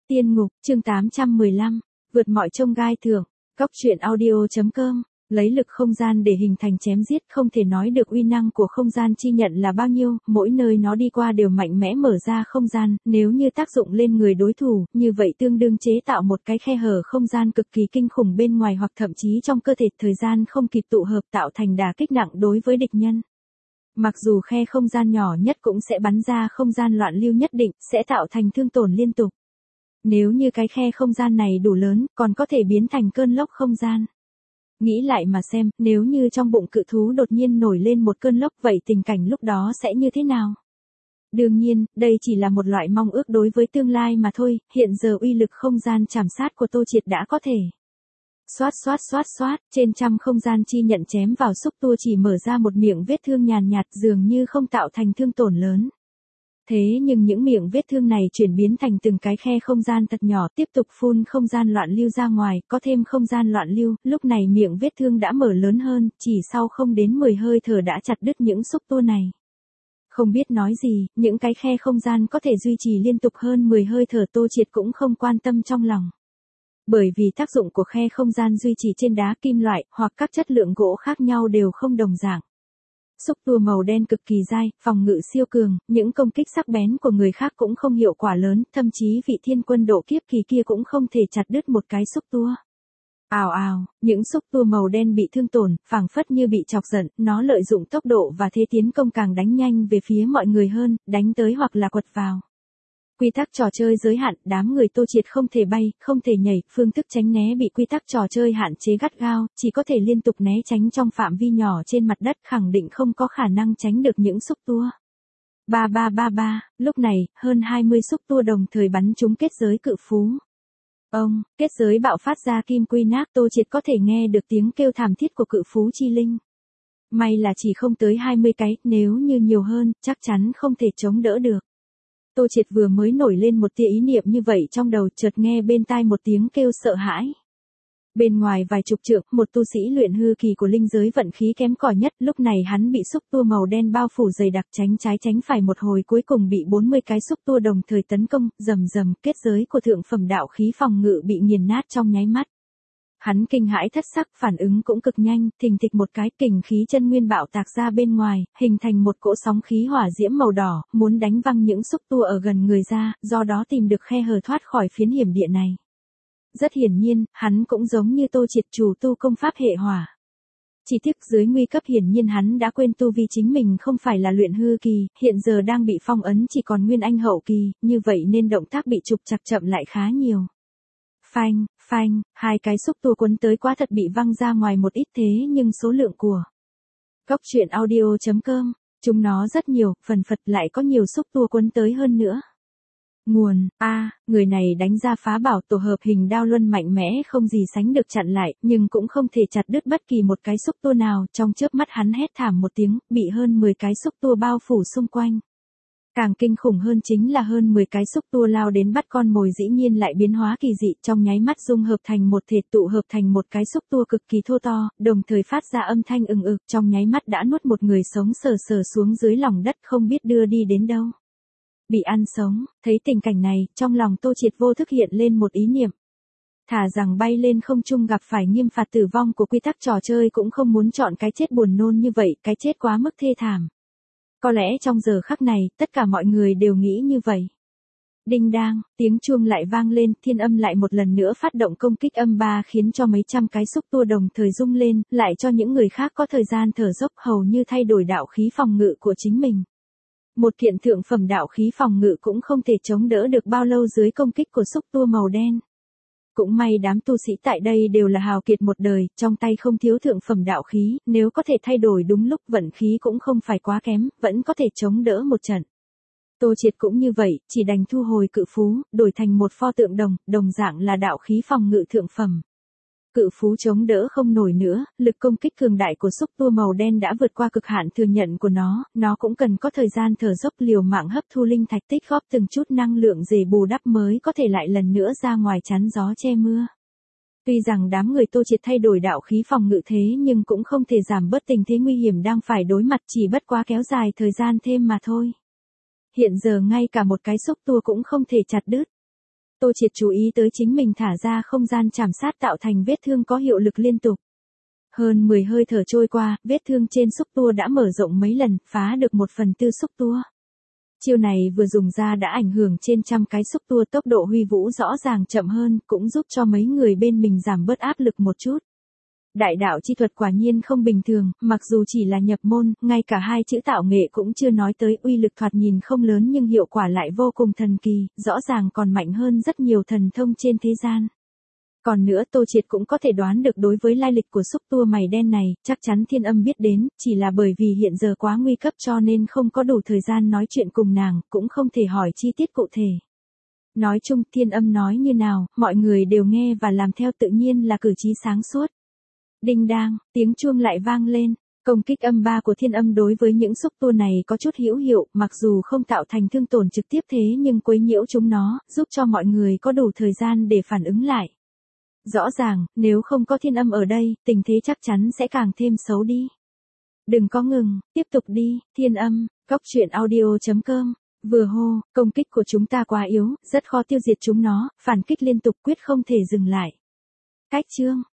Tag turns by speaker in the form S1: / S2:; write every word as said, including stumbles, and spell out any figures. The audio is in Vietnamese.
S1: Tiên ngục, chương tám trăm mười lăm, vượt mọi chông gai thưởng, Cóc truyện audio chấm com, lấy lực không gian để hình thành chém giết, không thể nói được uy năng của không gian chi nhận là bao nhiêu, mỗi nơi nó đi qua đều mạnh mẽ mở ra không gian, nếu như tác dụng lên người đối thủ, như vậy tương đương chế tạo một cái khe hở không gian cực kỳ kinh khủng bên ngoài hoặc thậm chí trong cơ thể, thời gian không kịp tụ hợp tạo thành đả kích nặng đối với địch nhân. Mặc dù khe không gian nhỏ nhất cũng sẽ bắn ra không gian loạn lưu nhất định, sẽ tạo thành thương tổn liên tục. Nếu như cái khe không gian này đủ lớn, còn có thể biến thành cơn lốc không gian. Nghĩ lại mà xem, nếu như trong bụng cự thú đột nhiên nổi lên một cơn lốc, vậy tình cảnh lúc đó sẽ như thế nào? Đương nhiên, đây chỉ là một loại mong ước đối với tương lai mà thôi, hiện giờ uy lực không gian chảm sát của Tô Triệt đã có thể. Xoát xoát xoát xoát, trên trăm không gian chi nhận chém vào xúc tua chỉ mở ra một miệng vết thương nhàn nhạt, dường như không tạo thành thương tổn lớn. Thế nhưng những miệng vết thương này chuyển biến thành từng cái khe không gian thật nhỏ, tiếp tục phun không gian loạn lưu ra ngoài, có thêm không gian loạn lưu, lúc này miệng vết thương đã mở lớn hơn, chỉ sau không đến mười hơi thở đã chặt đứt những xúc tua này. Không biết nói gì, những cái khe không gian có thể duy trì liên tục hơn mười hơi thở, Tô Triệt cũng không quan tâm trong lòng. Bởi vì tác dụng của khe không gian duy trì trên đá kim loại hoặc các chất lượng gỗ khác nhau đều không đồng dạng. Xúc tua màu đen cực kỳ dai, phòng ngự siêu cường, những công kích sắc bén của người khác cũng không hiệu quả lớn, thậm chí vị thiên quân độ kiếp kỳ kia cũng không thể chặt đứt một cái xúc tua. Ào ào, những xúc tua màu đen bị thương tổn, phảng phất như bị chọc giận, nó lợi dụng tốc độ và thế tiến công càng đánh nhanh về phía mọi người hơn, đánh tới hoặc là quật vào. Quy tắc trò chơi giới hạn, đám người Tô Triệt không thể bay, không thể nhảy, phương thức tránh né bị quy tắc trò chơi hạn chế gắt gao, chỉ có thể liên tục né tránh trong phạm vi nhỏ trên mặt đất, khẳng định không có khả năng tránh được những xúc tua. Ba ba ba ba, lúc này, hơn hai mươi xúc tua đồng thời bắn trúng kết giới cự phú. Ông, kết giới bạo phát ra kim quy nát, Tô Triệt có thể nghe được tiếng kêu thảm thiết của cự phú chi linh. May là chỉ không tới hai mươi cái, nếu như nhiều hơn, chắc chắn không thể chống đỡ được. Tô Triệt vừa mới nổi lên một tia ý niệm như vậy trong đầu, chợt nghe bên tai một tiếng kêu sợ hãi. Bên ngoài vài chục trượng, một tu sĩ luyện hư kỳ của linh giới vận khí kém cỏi nhất, lúc này hắn bị xúc tua màu đen bao phủ dày đặc, tránh trái tránh phải một hồi cuối cùng bị bốn mươi cái xúc tua đồng thời tấn công, rầm rầm, kết giới của thượng phẩm đạo khí phòng ngự bị nghiền nát trong nháy mắt. Hắn kinh hãi thất sắc, phản ứng cũng cực nhanh, thình thịch một cái, kình khí chân nguyên bạo tạc ra bên ngoài, hình thành một cỗ sóng khí hỏa diễm màu đỏ, muốn đánh văng những xúc tua ở gần người ra, do đó tìm được khe hở thoát khỏi phiến hiểm địa này. Rất hiển nhiên, hắn cũng giống như Tô Triệt chủ tu công pháp hệ hỏa. Chỉ tiếc dưới nguy cấp hiển nhiên hắn đã quên tu vi chính mình không phải là luyện hư kỳ, hiện giờ đang bị phong ấn chỉ còn nguyên anh hậu kỳ, như vậy nên động tác bị trục trặc chậm lại khá nhiều. Phanh, phanh, hai cái xúc tua cuốn tới quá thật bị văng ra ngoài một ít, thế nhưng số lượng của Cóc truyện audio chấm com, chúng nó rất nhiều, phần phật lại có nhiều xúc tua cuốn tới hơn nữa. Nguồn, a, người này đánh ra phá bảo tổ hợp hình đao luân mạnh mẽ không gì sánh được chặn lại, nhưng cũng không thể chặt đứt bất kỳ một cái xúc tua nào, trong chớp mắt hắn hét thảm một tiếng, bị hơn mười cái xúc tua bao phủ xung quanh. Càng kinh khủng hơn chính là hơn mười cái xúc tua lao đến bắt con mồi dĩ nhiên lại biến hóa kỳ dị, trong nháy mắt dung hợp thành một thể, tụ hợp thành một cái xúc tua cực kỳ thô to, đồng thời phát ra âm thanh ừng ực, trong nháy mắt đã nuốt một người sống sờ sờ xuống dưới lòng đất, không biết đưa đi đến đâu. Bị ăn sống, thấy tình cảnh này, trong lòng Tô Triệt vô thức hiện lên một ý niệm. Thà rằng bay lên không trung gặp phải nghiêm phạt tử vong của quy tắc trò chơi cũng không muốn chọn cái chết buồn nôn như vậy, cái chết quá mức thê thảm. Có lẽ trong giờ khắc này, tất cả mọi người đều nghĩ như vậy. Đinh đang, tiếng chuông lại vang lên, thiên âm lại một lần nữa phát động công kích âm ba khiến cho mấy trăm cái xúc tua đồng thời rung lên, lại cho những người khác có thời gian thở dốc, hầu như thay đổi đạo khí phòng ngự của chính mình. Một kiện thượng phẩm đạo khí phòng ngự cũng không thể chống đỡ được bao lâu dưới công kích của xúc tua màu đen. Cũng may đám tu sĩ tại đây đều là hào kiệt một đời, trong tay không thiếu thượng phẩm đạo khí, nếu có thể thay đổi đúng lúc vận khí cũng không phải quá kém, vẫn có thể chống đỡ một trận. Tô Triệt cũng như vậy, chỉ đành thu hồi cự phú, đổi thành một pho tượng đồng, đồng dạng là đạo khí phòng ngự thượng phẩm. Cự phú chống đỡ không nổi nữa, lực công kích cường đại của xúc tua màu đen đã vượt qua cực hạn thừa nhận của nó, nó cũng cần có thời gian thở dốc liều mạng hấp thu linh thạch tích góp từng chút năng lượng để bù đắp mới có thể lại lần nữa ra ngoài chắn gió che mưa. Tuy rằng đám người Tô Triệt thay đổi đạo khí phòng ngự thế nhưng cũng không thể giảm bớt tình thế nguy hiểm đang phải đối mặt, chỉ bất quá kéo dài thời gian thêm mà thôi. Hiện giờ ngay cả một cái xúc tua cũng không thể chặt đứt. Tô Triệt chú ý tới chính mình thả ra không gian trảm sát tạo thành vết thương có hiệu lực liên tục. Hơn mười hơi thở trôi qua, vết thương trên xúc tua đã mở rộng mấy lần, phá được một phần tư xúc tua. Chiêu này vừa dùng ra đã ảnh hưởng trên trăm cái xúc tua, tốc độ huy vũ rõ ràng chậm hơn, cũng giúp cho mấy người bên mình giảm bớt áp lực một chút. Đại đạo chi thuật quả nhiên không bình thường, mặc dù chỉ là nhập môn, ngay cả hai chữ tạo nghệ cũng chưa nói tới, uy lực thoạt nhìn không lớn nhưng hiệu quả lại vô cùng thần kỳ, rõ ràng còn mạnh hơn rất nhiều thần thông trên thế gian. Còn nữa Tô Triệt cũng có thể đoán được đối với lai lịch của xúc tua mày đen này, chắc chắn Thiên Âm biết đến, chỉ là bởi vì hiện giờ quá nguy cấp cho nên không có đủ thời gian nói chuyện cùng nàng, cũng không thể hỏi chi tiết cụ thể. Nói chung Thiên Âm nói như nào, mọi người đều nghe và làm theo, tự nhiên là cử chí sáng suốt. Đinh đang, tiếng chuông lại vang lên. Công kích âm ba của Thiên Âm đối với những xúc tua này có chút hữu hiệu, mặc dù không tạo thành thương tổn trực tiếp thế nhưng quấy nhiễu chúng nó, giúp cho mọi người có đủ thời gian để phản ứng lại. Rõ ràng, nếu không có Thiên Âm ở đây, tình thế chắc chắn sẽ càng thêm xấu đi. Đừng có ngừng, tiếp tục đi, Thiên Âm. Góc truyện audio chấm com. Vừa hô, công kích của chúng ta quá yếu, rất khó tiêu diệt chúng nó, phản kích liên tục quyết không thể dừng lại. Cách chương.